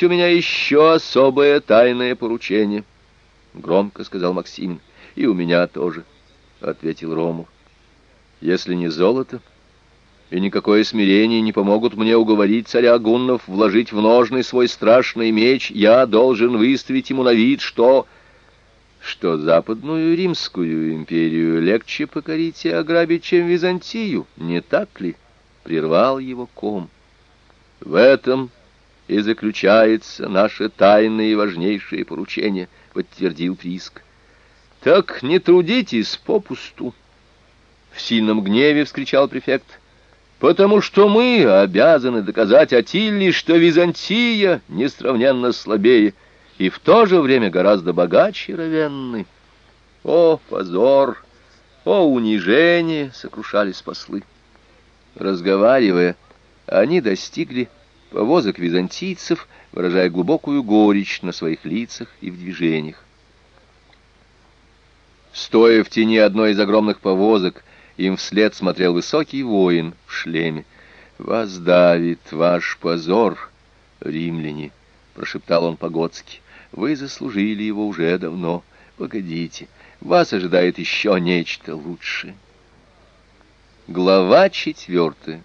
у меня еще особое тайное поручение, — громко сказал Максимин. — И у меня тоже, — ответил Ромул. — Если не золото и никакое смирение не помогут мне уговорить царя гуннов вложить в ножны свой страшный меч, я должен выставить ему на вид, что Западную Римскую империю легче покорить и ограбить, чем Византию, не так ли? — прервал его ком. — В этом и заключается наше тайное и важнейшее поручение, — подтвердил Приск. — Так не трудитесь попусту, — в сильном гневе вскричал префект, — потому что мы обязаны доказать Аттиле, что Византия несравненно слабее и в то же время гораздо богаче Равенны. О, позор! О, унижение! — сокрушались послы. Разговаривая, они достигли повозок византийцев, выражая глубокую горечь на своих лицах и в движениях. Стоя в тени одной из огромных повозок, им вслед смотрел высокий воин в шлеме. «Вас давит ваш позор, римляне», — прошептал он по-готски. «Вы заслужили его уже давно. Погодите, вас ожидает еще нечто лучшее». Глава 4.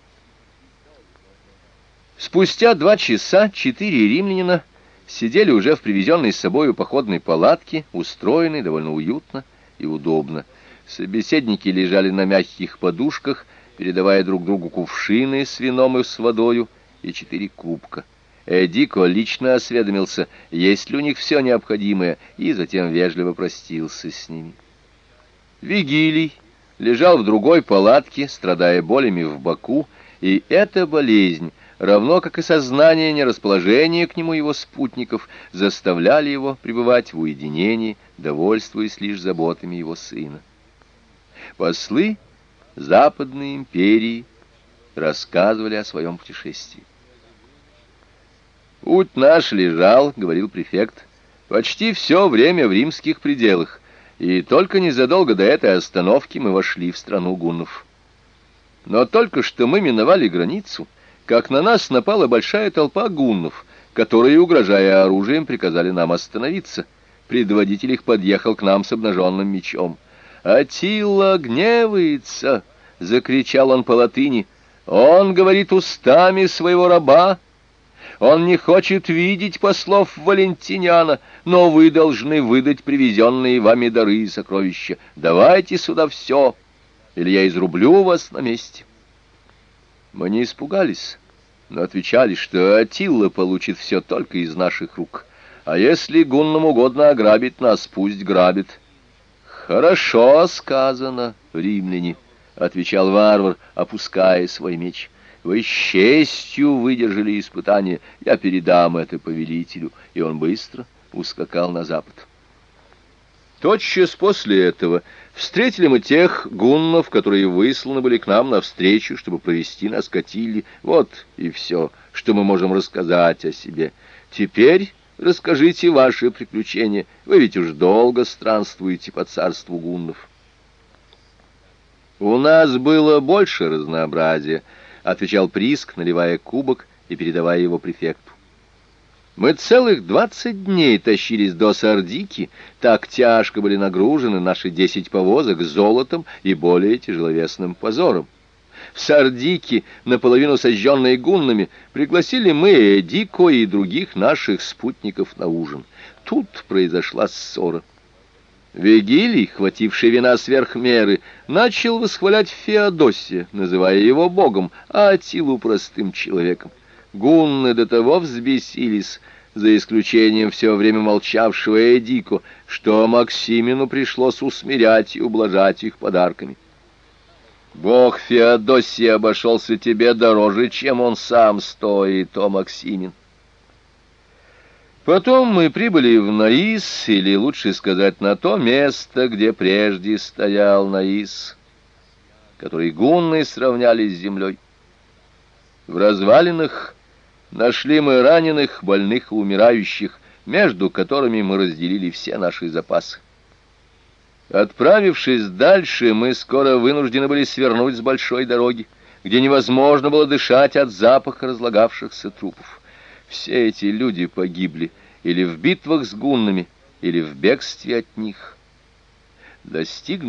Спустя 2 часа 4 римлянина сидели уже в привезенной с собою походной палатке, устроенной довольно уютно и удобно. Собеседники лежали на мягких подушках, передавая друг другу кувшины с вином и с водою и 4 кубка. Эдико лично осведомился, есть ли у них все необходимое, и затем вежливо простился с ними. Вигилий лежал в другой палатке, страдая болями в боку, и эта болезнь, равно как и сознание нерасположения к нему его спутников, заставляли его пребывать в уединении, довольствуясь лишь заботами его сына. Послы Западной империи рассказывали о своем путешествии. «Путь наш лежал, — говорил префект, — почти все время в римских пределах, и только незадолго до этой остановки мы вошли в страну гуннов. Но только что мы миновали границу, как на нас напала большая толпа гуннов, которые, угрожая оружием, приказали нам остановиться. Предводитель их подъехал к нам с обнаженным мечом. «Аттила гневается!» — закричал он по-латыни. «Он говорит устами своего раба. Он не хочет видеть послов Валентиниана, но вы должны выдать привезенные вами дары и сокровища. Давайте сюда все, или я изрублю вас на месте». Мы не испугались, но отвечали, что Аттила получит все только из наших рук. А если гуннам угодно ограбить нас, пусть грабит. «Хорошо сказано, римляне», — отвечал варвар, опуская свой меч. «Вы с честью выдержали испытание, я передам это повелителю», и он быстро ускакал на запад. Тотчас после этого встретили мы тех гуннов, которые высланы были к нам навстречу, чтобы провести нас к Аттиле. Вот и все, что мы можем рассказать о себе. Теперь расскажите ваши приключения, вы ведь уж долго странствуете по царству гуннов. «У нас было больше разнообразия», — отвечал Приск, наливая кубок и передавая его префекту. «Мы целых 20 дней тащились до Сардики, так тяжко были нагружены наши 10 повозок золотом и более тяжеловесным позором. В Сардике, наполовину сожженной гуннами, пригласили мы Эдико и других наших спутников на ужин. Тут произошла ссора. Вигилий, хвативший вина сверх меры, начал восхвалять Феодосия, называя его богом, а Аттилу простым человеком. Гунны до того взбесились, за исключением все время молчавшего Эдико, что Максимину пришлось усмирять и ублажать их подарками. «Бог Феодосий обошелся тебе дороже, чем он сам стоит, о Максимин». Потом мы прибыли в Наис, или лучше сказать, на то место, где прежде стоял Наис, который гунны сравняли с землей. В развалинах нашли мы раненых, больных и умирающих, между которыми мы разделили все наши запасы. Отправившись дальше, мы скоро вынуждены были свернуть с большой дороги, где невозможно было дышать от запаха разлагавшихся трупов. Все эти люди погибли или в битвах с гуннами, или в бегстве от них. Достигнув